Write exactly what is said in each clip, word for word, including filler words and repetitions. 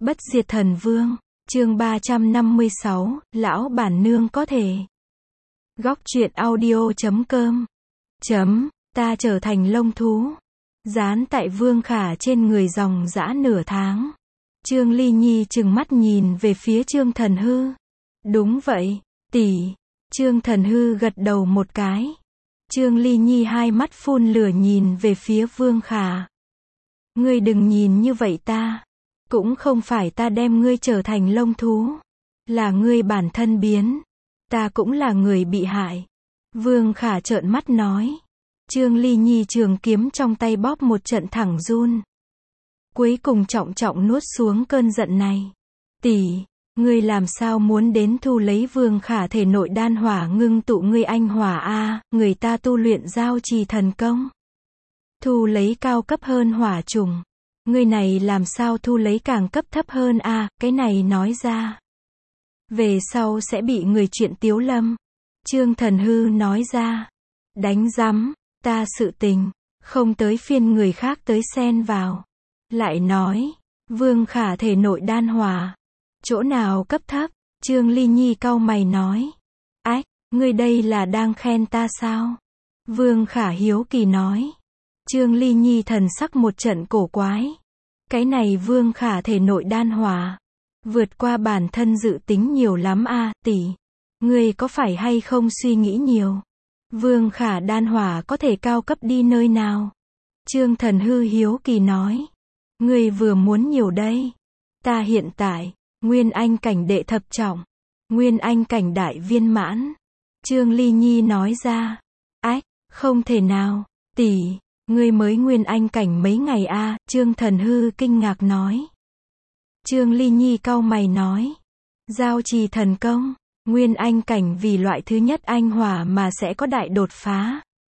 Bất diệt thần vương, chương ba trăm năm mươi sáu, lão bản nương có thể. Góc truyện audio chấm com chấm, ta trở thành lông thú. Dán tại Vương Khả trên người dòng dã nửa tháng. Trương Ly Nhi trừng mắt nhìn về phía Trương Thần Hư. Đúng vậy, tỷ. Trương Thần Hư gật đầu một cái. Trương Ly Nhi hai mắt phun lửa nhìn về phía Vương Khả. Ngươi đừng nhìn như vậy ta. Cũng không phải ta đem ngươi trở thành lông thú. Là ngươi bản thân biến. Ta cũng là người bị hại. Vương Khả trợn mắt nói. Trương Ly Nhi trường kiếm trong tay bóp một trận thẳng run. Cuối cùng trọng trọng nuốt xuống cơn giận này. Tỷ, ngươi làm sao muốn đến thu lấy Vương Khả thể nội đan hỏa ngưng tụ ngươi anh hỏa a, người ta tu luyện giao trì thần công. Thu lấy cao cấp hơn hỏa trùng. Ngươi này làm sao thu lấy càng cấp thấp hơn a, cái này nói ra. Về sau sẽ bị người chuyện tiếu lâm. Trương Thần Hư nói ra. Đánh rắm, ta sự tình, không tới phiên người khác tới xen vào. Lại nói, Vương Khả thể nội đan hỏa. Chỗ nào cấp thấp? Trương Ly Nhi cau mày nói. Ách, ngươi đây là đang khen ta sao? Vương Khả hiếu kỳ nói. Trương Ly Nhi thần sắc một trận cổ quái. Cái này Vương Khả thể nội đan hỏa. Vượt qua bản thân dự tính nhiều lắm a, tỷ. Ngươi có phải hay không suy nghĩ nhiều? Vương Khả đan hỏa có thể cao cấp đi nơi nào? Trương Thần Hư hiếu kỳ nói. Ngươi vừa muốn nhiều đây. Ta hiện tại, Nguyên Anh cảnh đệ thập trọng. Nguyên Anh cảnh đại viên mãn. Trương Ly Nhi nói ra. Ách, không thể nào, tỷ. Ngươi mới Nguyên Anh cảnh mấy ngày a? Trương Thần Hư kinh ngạc nói. Trương Ly Nhi cau mày nói. Giao trì thần công. Nguyên Anh cảnh vì loại thứ nhất anh hỏa mà sẽ có đại đột phá.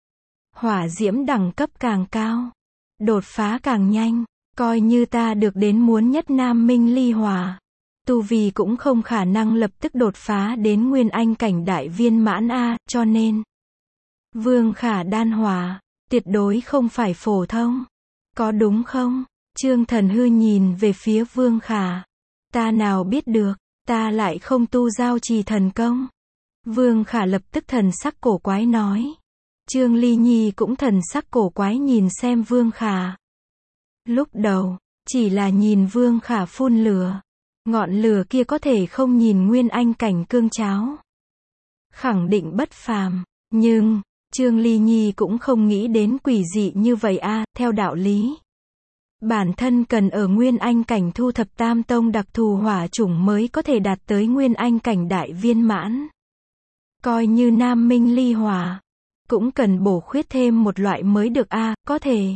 Hỏa diễm đẳng cấp càng cao. Đột phá càng nhanh. Coi như ta được đến muốn nhất nam minh ly hỏa. Tu vì cũng không khả năng lập tức đột phá đến Nguyên Anh cảnh đại viên mãn a, cho nên. Vương Khả đan hỏa. Tuyệt đối không phải phổ thông. Có đúng không? Trương Thần Hư nhìn về phía Vương Khả. Ta nào biết được, ta lại không tu giao trì thần công. Vương Khả lập tức thần sắc cổ quái nói. Trương Ly Nhi cũng thần sắc cổ quái nhìn xem Vương Khả. Lúc đầu, chỉ là nhìn Vương Khả phun lửa. Ngọn lửa kia có thể không nhìn Nguyên Anh cảnh cương cháo. Khẳng định bất phàm, nhưng Trương Ly Nhi cũng không nghĩ đến quỷ dị như vậy a, theo đạo lý. Bản thân cần ở Nguyên Anh cảnh thu thập tam tông đặc thù hỏa chủng mới có thể đạt tới Nguyên Anh cảnh đại viên mãn. Coi như nam minh ly hỏa, cũng cần bổ khuyết thêm một loại mới được a, có thể.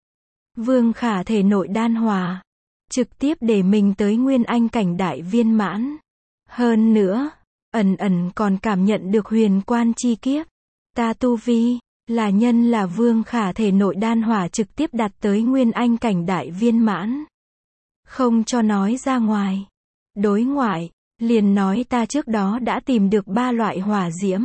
Vương Khả thể nội đan hỏa, trực tiếp để mình tới Nguyên Anh cảnh đại viên mãn. Hơn nữa, ẩn ẩn còn cảm nhận được huyền quan chi kiếp. Ta tu vi, là nhân là Vương Khả thể nội đan hỏa trực tiếp đạt tới Nguyên Anh cảnh đại viên mãn. Không cho nói ra ngoài. Đối ngoại, liền nói ta trước đó đã tìm được ba loại hỏa diễm.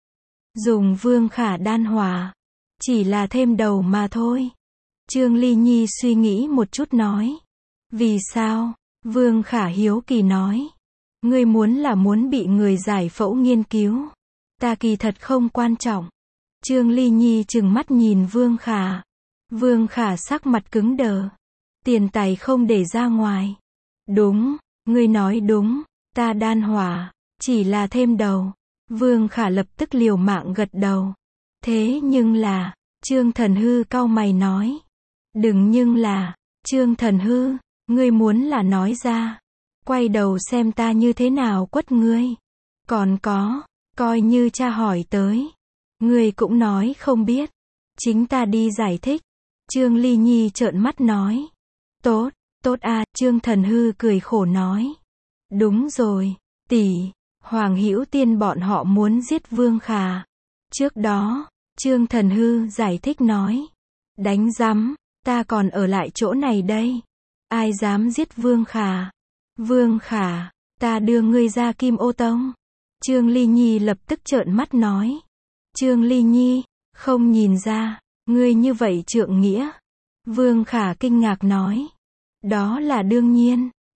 Dùng Vương Khả đan hỏa, chỉ là thêm đầu mà thôi. Trương Ly Nhi suy nghĩ một chút nói. Vì sao? Vương Khả hiếu kỳ nói. Ngươi muốn là muốn bị người giải phẫu nghiên cứu. Ta kỳ thật không quan trọng. Trương Ly Nhi trừng mắt nhìn Vương Khả. Vương Khả sắc mặt cứng đờ. Tiền tài không để ra ngoài. Đúng, ngươi nói đúng. Ta đan hỏa, chỉ là thêm đầu. Vương Khả lập tức liều mạng gật đầu. Thế nhưng là, Trương Thần Hư cau mày nói. Đừng nhưng là, Trương Thần Hư, ngươi muốn là nói ra. Quay đầu xem ta như thế nào quất ngươi. Còn có, coi như cha hỏi tới. Ngươi cũng nói không biết. Chính ta đi giải thích. Trương Ly Nhi trợn mắt nói. Tốt, tốt a, Trương Thần Hư cười khổ nói. Đúng rồi, tỷ, Hoàng Hữu Tiên bọn họ muốn giết Vương Khả. Trước đó, Trương Thần Hư giải thích nói. Đánh rắm, ta còn ở lại chỗ này đây. Ai dám giết Vương Khả? Vương Khả, ta đưa ngươi ra Kim Ô Tông. Trương Ly Nhi lập tức trợn mắt nói. Trương Ly Nhi, không nhìn ra, ngươi như vậy trượng nghĩa. Vương Khả kinh ngạc nói. Đó là đương nhiên,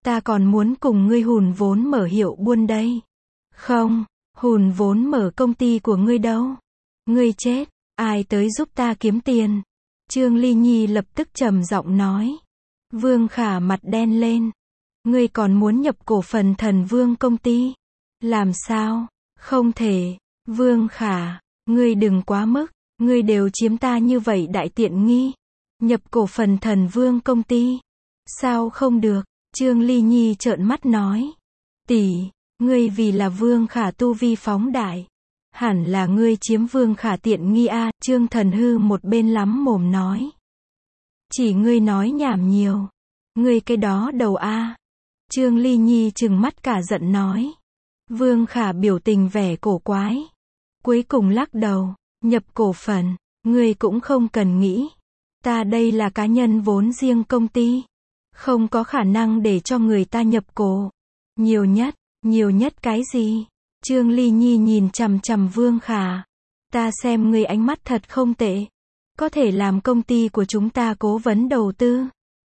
Ta còn muốn cùng ngươi hùn vốn mở hiệu buôn đây. Không, hùn vốn mở công ty của ngươi đâu. Ngươi chết, ai tới giúp ta kiếm tiền? Trương Ly Nhi lập tức trầm giọng nói. Vương Khả mặt đen lên. Ngươi còn muốn nhập cổ phần Thần Vương công ty? Làm sao? Không thể. Vương Khả, ngươi đừng quá mức, ngươi đều chiếm ta như vậy đại tiện nghi. Nhập cổ phần Thần Vương công ty? Sao không được? Trương Ly Nhi trợn mắt nói. Tỷ, ngươi vì là Vương Khả tu vi phóng đại. Hẳn là ngươi chiếm Vương Khả tiện nghi a. Trương Thần Hư một bên lắm mồm nói. Chỉ ngươi nói nhảm nhiều. Ngươi cái đó đầu a. Trương Ly Nhi trừng mắt cả giận nói. Vương Khả biểu tình vẻ cổ quái. Cuối cùng lắc đầu. Nhập cổ phần, ngươi cũng không cần nghĩ. Ta đây là cá nhân vốn riêng công ty. Không có khả năng để cho người ta nhập cổ. Nhiều nhất, nhiều nhất cái gì? Trương Ly Nhi nhìn chằm chằm Vương Khả. Ta xem ngươi ánh mắt thật không tệ. Có thể làm công ty của chúng ta cố vấn đầu tư.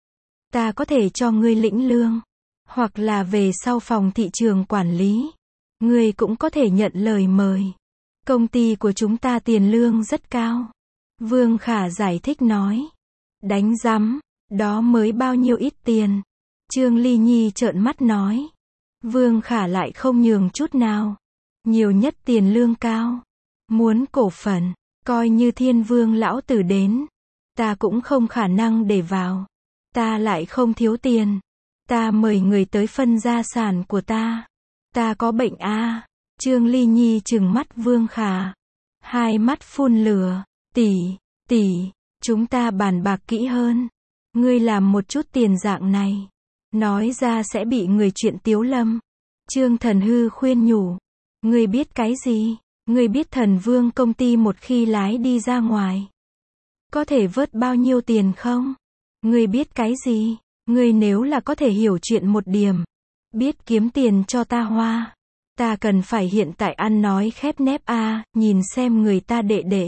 Ta có thể cho ngươi lĩnh lương. Hoặc là về sau phòng thị trường quản lý. Ngươi cũng có thể nhận lời mời. Công ty của chúng ta tiền lương rất cao. Vương Khả giải thích nói. Đánh rắm, đó mới bao nhiêu ít tiền. Trương Ly Nhi trợn mắt nói. Vương Khả lại không nhường chút nào. Nhiều nhất tiền lương cao. Muốn cổ phần, coi như Thiên Vương lão tử đến. Ta cũng không khả năng để vào. Ta lại không thiếu tiền. Ta mời người tới phân gia sản của ta. Ta có bệnh a. À. Trương Ly Nhi trừng mắt Vương Khả. Hai mắt phun lửa. Tỷ, tỷ, chúng ta bàn bạc kỹ hơn. Ngươi làm một chút tiền dạng này. Nói ra sẽ bị người chuyện tiếu lâm. Trương Thần Hư khuyên nhủ. Ngươi biết cái gì? Ngươi biết Thần Vương công ty một khi lái đi ra ngoài. Có thể vớt bao nhiêu tiền không? Ngươi biết cái gì? Ngươi nếu là có thể hiểu chuyện một điểm. Biết kiếm tiền cho ta hoa. Ta cần phải hiện tại ăn nói khép nép a. À, nhìn xem người ta đệ đệ.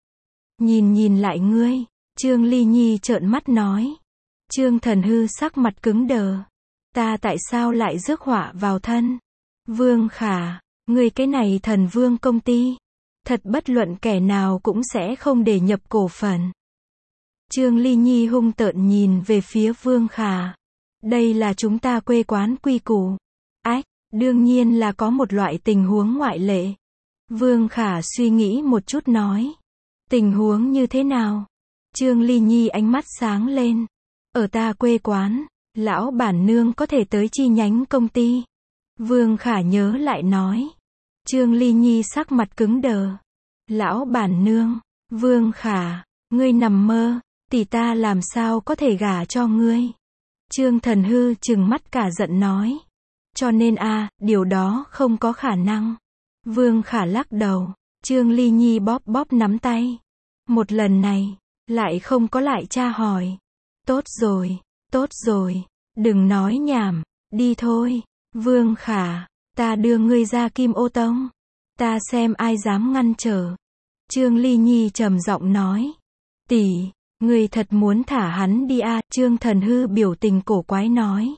Nhìn nhìn lại ngươi. Trương Ly Nhi trợn mắt nói. Trương Thần Hư sắc mặt cứng đờ. Ta tại sao lại rước họa vào thân? Vương Khả, ngươi cái này Thần Vương công ty. Thật bất luận kẻ nào cũng sẽ không để nhập cổ phần. Trương Ly Nhi hung tợn nhìn về phía Vương Khả. Đây là chúng ta quê quán quy củ. Ách, đương nhiên là có một loại tình huống ngoại lệ. Vương Khả suy nghĩ một chút nói. Tình huống như thế nào? Trương Ly Nhi ánh mắt sáng lên. Ở ta quê quán, lão bản nương có thể tới chi nhánh công ty. Vương Khả nhớ lại nói. Trương Ly Nhi sắc mặt cứng đờ. Lão bản nương, Vương Khả, ngươi nằm mơ, tỷ ta làm sao có thể gả cho ngươi. Trương Thần Hư trừng mắt cả giận nói. Cho nên a, à, điều đó không có khả năng. Vương Khả lắc đầu. Trương Ly Nhi bóp bóp nắm tay. Một lần này, lại không có lại tra hỏi. Tốt rồi, tốt rồi, đừng nói nhảm, đi thôi. Vương Khả, ta đưa ngươi ra Kim Ô Tông. Ta xem ai dám ngăn trở. Trương Ly Nhi trầm giọng nói. Tỷ, ngươi thật muốn thả hắn đi à? Trương Thần Hư biểu tình cổ quái nói.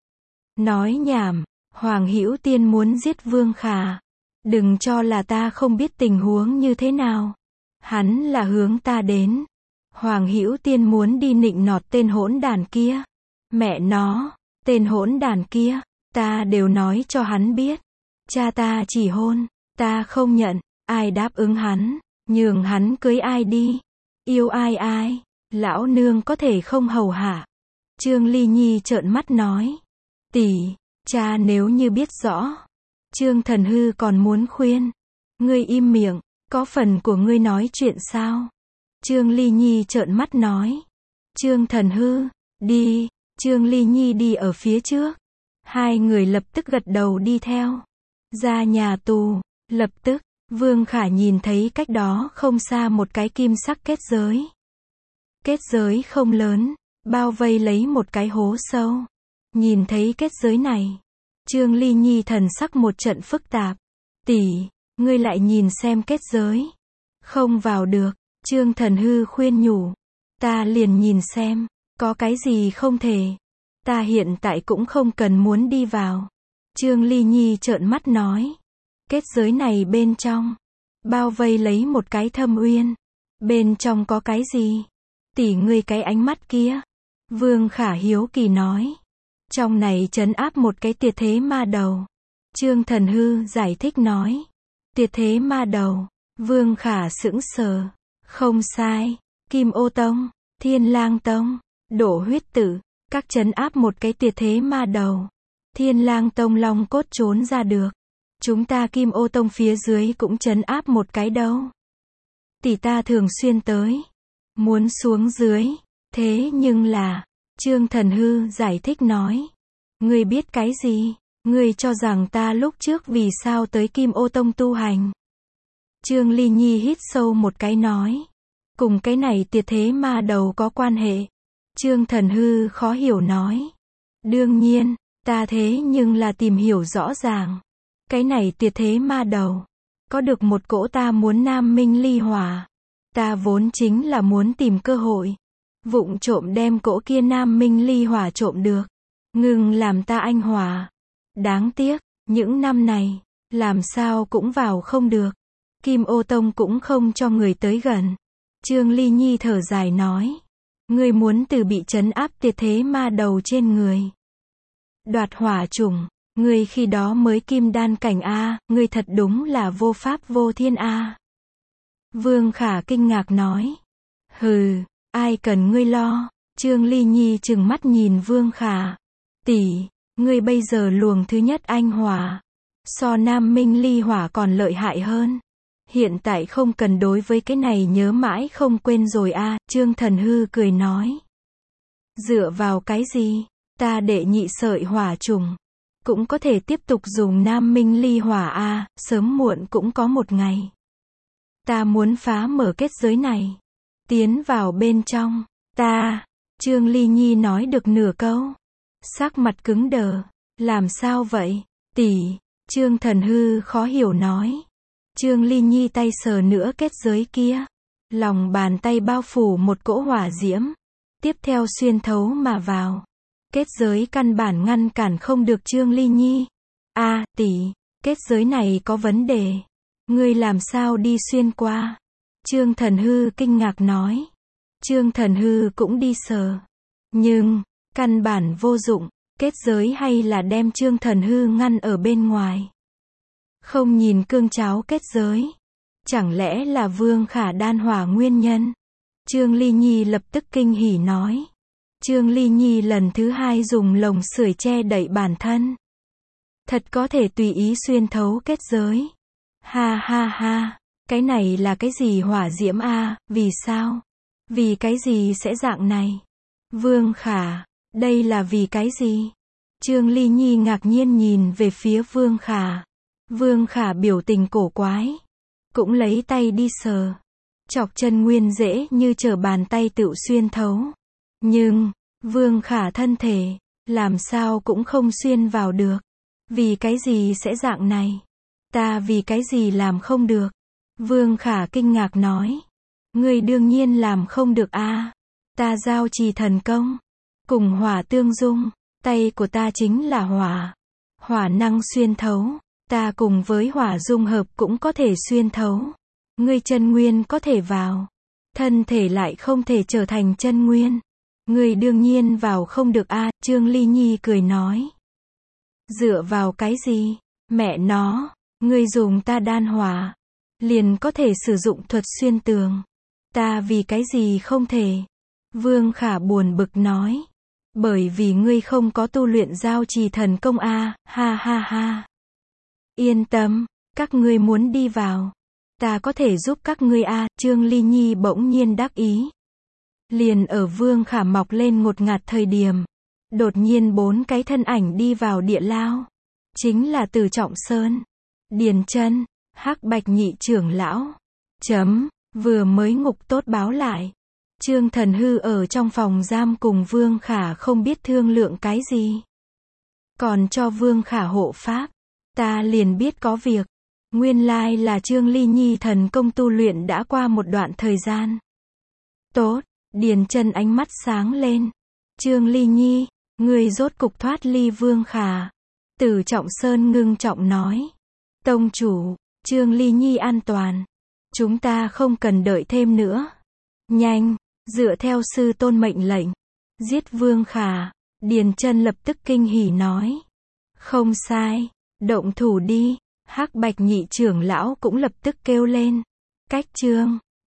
Nói nhảm, Hoàng Hữu Tiên muốn giết Vương Khả. Đừng cho là ta không biết tình huống như thế nào. Hắn là hướng ta đến. Hoàng Hữu Tiên muốn đi nịnh nọt tên hỗn đàn kia. Mẹ nó, tên hỗn đàn kia, ta đều nói cho hắn biết. Cha ta chỉ hôn, ta không nhận, ai đáp ứng hắn, nhường hắn cưới ai đi. Yêu ai ai, lão nương có thể không hầu hạ. Trương Ly Nhi trợn mắt nói. Tỷ, cha nếu như biết rõ. Trương Thần Hư còn muốn khuyên. Ngươi im miệng, có phần của ngươi nói chuyện sao? Trương Ly Nhi trợn mắt nói. Trương Thần Hư, đi. Trương Ly Nhi đi ở phía trước. Hai người lập tức gật đầu đi theo. Ra nhà tù, lập tức, Vương Khả nhìn thấy cách đó không xa một cái kim sắc kết giới. Kết giới không lớn, bao vây lấy một cái hố sâu. Nhìn thấy kết giới này, Trương Ly Nhi thần sắc một trận phức tạp. Tỷ, ngươi lại nhìn xem kết giới. Không vào được, Trương Thần Hư khuyên nhủ. Ta liền nhìn xem, có cái gì không thể. Ta hiện tại cũng không cần muốn đi vào. Trương Ly Nhi trợn mắt nói. Kết giới này bên trong, bao vây lấy một cái thâm uyên. Bên trong có cái gì? Tỷ ngươi cái ánh mắt kia. Vương Khả hiếu kỳ nói. Trong này trấn áp một cái tuyệt thế ma đầu. Trương Thần Hư giải thích nói. Tuyệt thế ma đầu. Vương Khả sững sờ. Không sai. Kim Ô Tông, Thiên Lang Tông, Đổ Huyết Tử, các trấn áp một cái tuyệt thế ma đầu. Thiên Lang Tông long cốt trốn ra được. Chúng ta Kim Ô Tông phía dưới cũng trấn áp một cái đâu. Tỷ ta thường xuyên tới. Muốn xuống dưới. Thế nhưng là, Trương Thần Hư giải thích nói. Ngươi biết cái gì? Ngươi cho rằng ta lúc trước vì sao tới Kim Ô Tông tu hành? Trương Ly Nhi hít sâu một cái nói. Cùng cái này tuyệt thế ma đầu có quan hệ. Trương Thần Hư khó hiểu nói. Đương nhiên, ta thế nhưng là tìm hiểu rõ ràng. Cái này tuyệt thế ma đầu. Có được một cỗ ta muốn nam minh ly hỏa. Ta vốn chính là muốn tìm cơ hội. Vụng trộm đem cỗ kia nam minh ly hỏa trộm được. Ngừng làm ta anh hỏa. Đáng tiếc, những năm này, làm sao cũng vào không được. Kim Ô Tông cũng không cho người tới gần. Trương Ly Nhi thở dài nói. Ngươi muốn từ bị trấn áp tuyệt thế ma đầu trên người. Đoạt hỏa chủng. Ngươi khi đó mới kim đan cảnh A, ngươi thật đúng là vô pháp vô thiên A. Vương Khả kinh ngạc nói. Hừ, ai cần ngươi lo. Trương Ly Nhi trừng mắt nhìn Vương Khả. Tỷ, ngươi bây giờ luồng thứ nhất anh hỏa. So nam minh ly hỏa còn lợi hại hơn. Hiện tại không cần đối với cái này nhớ mãi không quên rồi a. Trương Thần Hư cười nói. Dựa vào cái gì? Ta đệ nhị sợi hỏa trùng. Cũng có thể tiếp tục dùng nam minh ly hỏa a, sớm muộn cũng có một ngày. Ta muốn phá mở kết giới này. Tiến vào bên trong. Ta. Trương Ly Nhi nói được nửa câu. Sắc mặt cứng đờ. Làm sao vậy? Tỷ. Trương Thần Hư khó hiểu nói. Trương Ly Nhi tay sờ nữa kết giới kia. Lòng bàn tay bao phủ một cỗ hỏa diễm. Tiếp theo xuyên thấu mà vào. Kết giới căn bản ngăn cản không được Trương Ly Nhi. A, à, tỷ, kết giới này có vấn đề. Ngươi làm sao đi xuyên qua? Trương Thần Hư kinh ngạc nói. Trương Thần Hư cũng đi sờ. Nhưng, căn bản vô dụng. Kết giới hay là đem Trương Thần Hư ngăn ở bên ngoài. Không nhìn cương cháo kết giới. Chẳng lẽ là Vương Khả đan hỏa nguyên nhân? Trương Ly Nhi lập tức kinh hỉ nói. Trương Ly Nhi lần thứ hai dùng lồng sưởi che đậy bản thân. Thật có thể tùy ý xuyên thấu kết giới. Ha ha ha, cái này là cái gì hỏa diễm a? Vì sao? Vì cái gì sẽ dạng này? Vương Khả, đây là vì cái gì? Trương Ly Nhi ngạc nhiên nhìn về phía Vương Khả. Vương Khả biểu tình cổ quái. Cũng lấy tay đi sờ. Chọc chân nguyên dễ như trở bàn tay tự xuyên thấu. Nhưng, Vương Khả thân thể, làm sao cũng không xuyên vào được. Vì cái gì sẽ dạng này? Ta vì cái gì làm không được? Vương Khả kinh ngạc nói. Ngươi đương nhiên làm không được a. Ta giao trì thần công. Cùng hỏa tương dung. Tay của ta chính là hỏa. Hỏa năng xuyên thấu. Ta cùng với hỏa dung hợp cũng có thể xuyên thấu. Ngươi chân nguyên có thể vào. Thân thể lại không thể trở thành chân nguyên. Ngươi đương nhiên vào không được a. Trương Ly Nhi cười nói. Dựa vào cái gì? Mẹ nó, ngươi dùng ta đan hỏa. Liền có thể sử dụng thuật xuyên tường. Ta vì cái gì không thể? Vương Khả buồn bực nói. Bởi vì ngươi không có tu luyện giao trì thần công a. Ha ha ha. Yên tâm, các ngươi muốn đi vào. Ta có thể giúp các ngươi a. Trương Ly Nhi bỗng nhiên đắc ý. Liền ở Vương Khả mọc lên ngột ngạt thời điểm. Đột nhiên bốn cái thân ảnh đi vào địa lao. Chính là Từ Trọng Sơn, Điền Chân, Hắc Bạch nhị trưởng lão. Chấm, vừa mới ngục tốt báo lại. Trương Thần Hư ở trong phòng giam cùng Vương Khả không biết thương lượng cái gì. Còn cho Vương Khả hộ pháp. Ta liền biết có việc. Nguyên lai là Trương Ly Nhi thần công tu luyện đã qua một đoạn thời gian. Tốt, Điền Chân ánh mắt sáng lên. Trương Ly Nhi, Ngươi rốt cục thoát ly Vương Khả. Từ Trọng Sơn ngưng trọng nói. Tông chủ, Trương Ly Nhi an toàn. Chúng ta không cần đợi thêm nữa. Nhanh, dựa theo sư tôn mệnh lệnh. Giết Vương Khả. Điền Chân lập tức kinh hỉ nói. Không sai, động thủ đi. Hắc Bạch nhị trưởng lão cũng lập tức kêu lên. Cách chương